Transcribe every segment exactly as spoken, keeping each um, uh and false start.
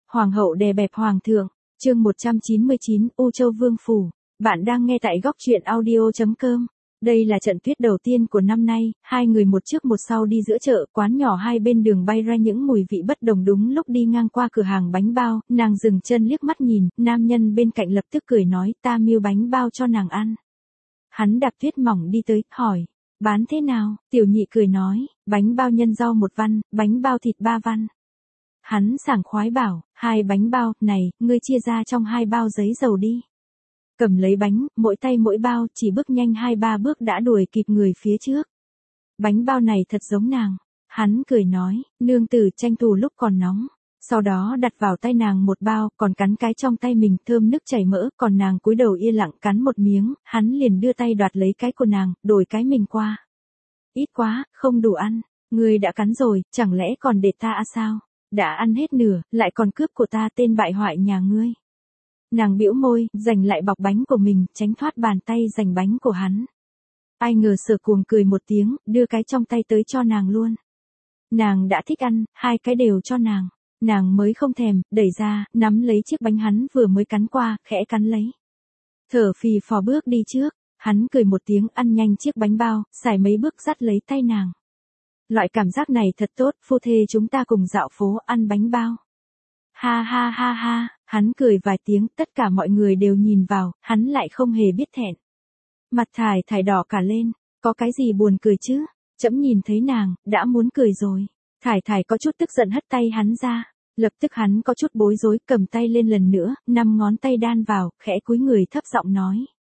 Hoàng hậu đè bẹp hoàng thượng, chương một trăm chín mươi chín, U Châu Vương Phủ. Bạn đang nghe tại góc truyện audio chấm com. Đây là trận tuyết đầu tiên của năm nay, hai người một trước một sau đi giữa chợ, quán nhỏ hai bên đường bay ra những mùi vị bất đồng. Đúng lúc đi ngang qua cửa hàng bánh bao, nàng dừng chân liếc mắt nhìn, nam nhân bên cạnh lập tức cười nói, ta miêu bánh bao cho nàng ăn. Hắn đạp tuyết mỏng đi tới, hỏi, bán thế nào? Tiểu nhị cười nói, bánh bao nhân rau một văn, bánh bao thịt ba văn. Hắn sảng khoái bảo, hai bánh bao, này, ngươi chia ra trong hai bao giấy dầu đi. Cầm lấy bánh, mỗi tay mỗi bao, chỉ bước nhanh hai ba bước đã đuổi kịp người phía trước. Bánh bao này thật giống nàng. Hắn cười nói, nương tử tranh thủ lúc còn nóng. Sau đó đặt vào tay nàng một bao, còn cắn cái trong tay mình thơm nức chảy mỡ, còn nàng cúi đầu yên lặng cắn một miếng, hắn liền đưa tay đoạt lấy cái của nàng, đổi cái mình qua. Ít quá, không đủ ăn. Ngươi đã cắn rồi, chẳng lẽ còn để ta à sao? Đã ăn hết nửa, lại còn cướp của ta, tên bại hoại nhà ngươi. Nàng bĩu môi, giành lại bọc bánh của mình, tránh thoát bàn tay giành bánh của hắn. Ai ngờ Sở Cuồng cười một tiếng, đưa cái trong tay tới cho nàng luôn. Nàng đã thích ăn, hai cái đều cho nàng. Nàng mới không thèm, đẩy ra, nắm lấy chiếc bánh hắn vừa mới cắn qua, khẽ cắn lấy. Thở phì phò bước đi trước, hắn cười một tiếng, ăn nhanh chiếc bánh bao, xài mấy bước dắt lấy tay nàng. Loại cảm giác này thật tốt, phu thê chúng ta cùng dạo phố ăn bánh bao. Ha ha ha ha, hắn cười vài tiếng, tất cả mọi người đều nhìn vào, hắn lại không hề biết thẹn. Mặt Thải Thải đỏ cả lên, có cái gì buồn cười chứ? Trẫm nhìn thấy nàng, đã muốn cười rồi. Thải Thải có chút tức giận hất tay hắn ra, lập tức hắn có chút bối rối, cầm tay lên lần nữa, năm ngón tay đan vào, khẽ cúi người thấp giọng nói.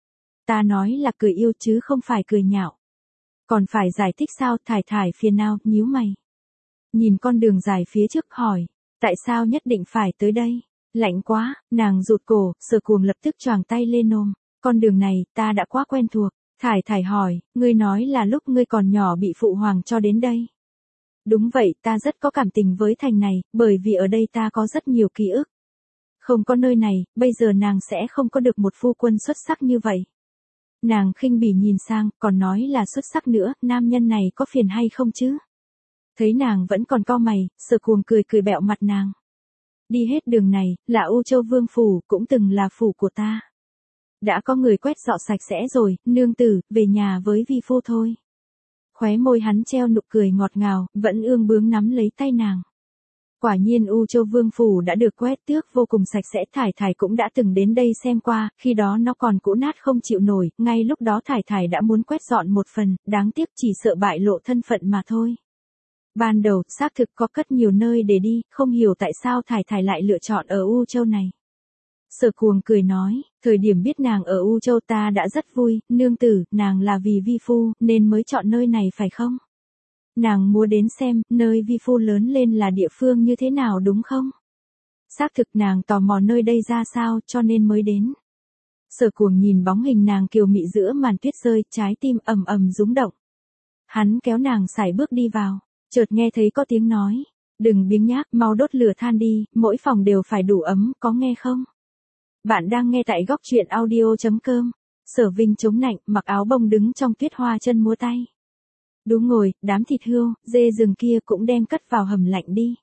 Ta nói là cười yêu chứ không phải cười nhạo. Còn phải giải thích sao? Thải Thải phiền não, nhíu mày. Nhìn con đường dài phía trước hỏi, tại sao nhất định phải tới đây? Lạnh quá, nàng rụt cổ, Sở Cuồng lập tức choàng tay lên ôm. Con đường này, ta đã quá quen thuộc. Thải Thải hỏi, ngươi nói là lúc ngươi còn nhỏ bị phụ hoàng cho đến đây. Đúng vậy, ta rất có cảm tình với thành này, bởi vì ở đây ta có rất nhiều ký ức. Không có nơi này, bây giờ nàng sẽ không có được một phu quân xuất sắc như vậy. Nàng khinh bỉ nhìn sang, còn nói là xuất sắc nữa, nam nhân này có phiền hay không chứ? Thấy nàng vẫn còn cau mày, Sở Cuồng cười cười bẹo mặt nàng. Đi hết đường này, là U Châu Vương Phủ, cũng từng là phủ của ta. Đã có người quét dọn sạch sẽ rồi, nương tử, về nhà với vi phu thôi. Khóe môi hắn treo nụ cười ngọt ngào, vẫn ương bướng nắm lấy tay nàng. Quả nhiên U Châu Vương Phủ đã được quét tước vô cùng sạch sẽ. Thải Thải cũng đã từng đến đây xem qua, khi đó nó còn cũ nát không chịu nổi, ngay lúc đó Thải Thải đã muốn quét dọn một phần, đáng tiếc chỉ sợ bại lộ thân phận mà thôi. Ban đầu, xác thực có cất nhiều nơi để đi, không hiểu tại sao Thải Thải lại lựa chọn ở U Châu này. Sở Cuồng cười nói, thời điểm biết nàng ở U Châu ta đã rất vui, nương tử, nàng là vì vi phu, nên mới chọn nơi này phải không? Nàng muốn đến xem, nơi vi phu lớn lên là địa phương như thế nào đúng không? Xác thực nàng tò mò nơi đây ra sao, cho nên mới đến. Sở Cuồng nhìn bóng hình nàng kiều mị giữa màn tuyết rơi, trái tim ầm ầm rung động. Hắn kéo nàng sải bước đi vào, chợt nghe thấy có tiếng nói, đừng biếng nhác, mau đốt lửa than đi, mỗi phòng đều phải đủ ấm, có nghe không? Bạn đang nghe tại góc truyện audio chấm com. Sở Vinh chống nạnh, mặc áo bông đứng trong tuyết hoa chân múa tay. Đúng ngồi, đám thịt hươu, dê rừng kia cũng đem cất vào hầm lạnh đi.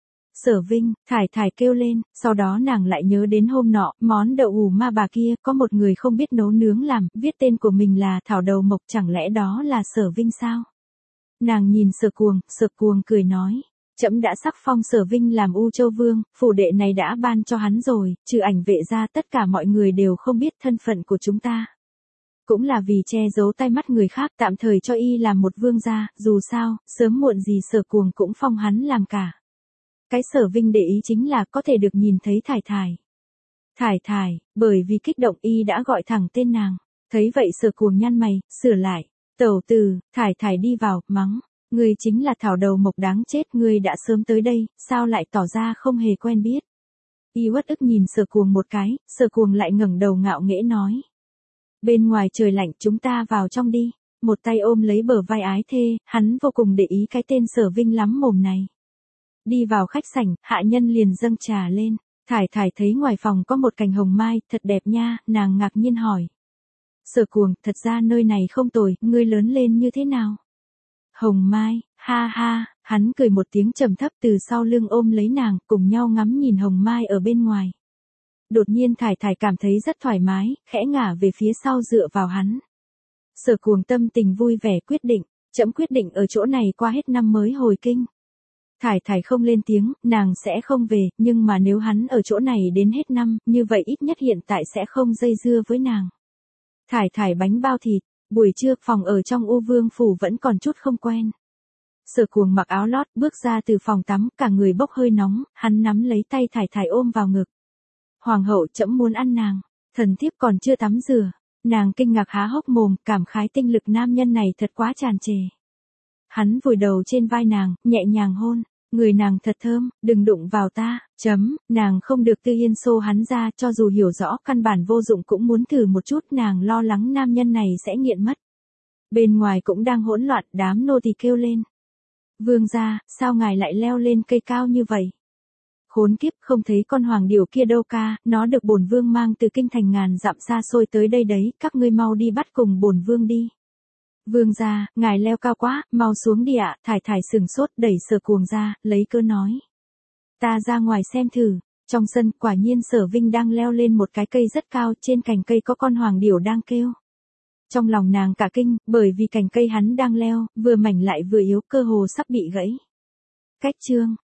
Sở Vinh, Thải Thải kêu lên, sau đó nàng lại nhớ đến hôm nọ, món đậu hủ ma bà kia, có một người không biết nấu nướng làm, viết tên của mình là Thảo Đầu Mộc, chẳng lẽ đó là Sở Vinh sao? Nàng nhìn Sở Cuồng, Sở Cuồng cười nói. Trẫm đã sắc phong Sở Vinh làm U Châu Vương, phủ đệ này đã ban cho hắn rồi, trừ ảnh vệ ra tất cả mọi người đều không biết thân phận của chúng ta. Cũng là vì che giấu tai mắt người khác, tạm thời cho y làm một vương gia, dù sao, sớm muộn gì Sở Cuồng cũng phong hắn làm cả. Cái Sở Vinh để ý chính là có thể được nhìn thấy Thải Thải. Thải Thải, bởi vì kích động y đã gọi thẳng tên nàng, thấy vậy Sở Cuồng nhăn mày, sửa lại, tẩu tử. Thải Thải đi vào, mắng. Ngươi chính là Thảo Đầu Mộc đáng chết, ngươi đã sớm tới đây, sao lại tỏ ra không hề quen biết. Y uất ức nhìn Sở Cuồng một cái, Sở Cuồng lại ngẩng đầu ngạo nghễ nói. Bên ngoài trời lạnh, chúng ta vào trong đi. Một tay ôm lấy bờ vai ái thê, hắn vô cùng để ý cái tên Sở Vinh lắm mồm này. Đi vào khách sảnh, hạ nhân liền dâng trà lên. Thải Thải thấy ngoài phòng có một cành hồng mai, thật đẹp nha, nàng ngạc nhiên hỏi. Sở Cuồng, thật ra nơi này không tồi, ngươi lớn lên như thế nào? Hồng mai, ha ha, Hắn cười một tiếng trầm thấp từ sau lưng ôm lấy nàng, cùng nhau ngắm nhìn hồng mai ở bên ngoài. Đột nhiên Thải Thải cảm thấy rất thoải mái, khẽ ngả về phía sau dựa vào hắn. Sở Cuồng tâm tình vui vẻ quyết định, trẫm quyết định ở chỗ này qua hết năm mới hồi kinh. Thải Thải không lên tiếng, nàng sẽ không về, nhưng mà nếu hắn ở chỗ này đến hết năm, như vậy ít nhất hiện tại sẽ không dây dưa với nàng. Thải Thải bánh bao thịt, buổi trưa phòng ở trong U Vương phủ vẫn còn chút không quen. Sở Cuồng mặc áo lót bước ra từ phòng tắm, cả người bốc hơi nóng, hắn nắm lấy tay Thải Thải ôm vào ngực. Hoàng hậu, trẫm muốn ăn nàng, thần thiếp còn chưa tắm rửa. Nàng kinh ngạc há hốc mồm, cảm khái tinh lực nam nhân này thật quá tràn trề. Hắn vùi đầu trên vai nàng, nhẹ nhàng hôn, người nàng thật thơm, đừng đụng vào ta, chấm, nàng không được tư yên xô hắn ra, cho dù hiểu rõ căn bản vô dụng cũng muốn thử một chút, nàng lo lắng nam nhân này sẽ nghiện mất. Bên ngoài cũng đang hỗn loạn, đám nô tỳ kêu lên. Vương gia, sao ngài lại leo lên cây cao như vậy? Khốn kiếp, không thấy con hoàng điểu kia đâu ca, nó được bổn vương mang từ kinh thành ngàn dặm xa xôi tới đây đấy, các ngươi mau đi bắt cùng bổn vương đi. Vương gia, ngài leo cao quá, mau xuống đi ạ. Thải Thải sừng sốt đẩy Sở Cuồng ra, lấy cớ nói. Ta ra ngoài xem thử. Trong sân, quả nhiên Sở Vinh đang leo lên một cái cây rất cao, trên cành cây có con hoàng điểu đang kêu. Trong lòng nàng cả kinh, bởi vì cành cây hắn đang leo, vừa mảnh lại vừa yếu, cơ hồ sắp bị gãy. Cách chương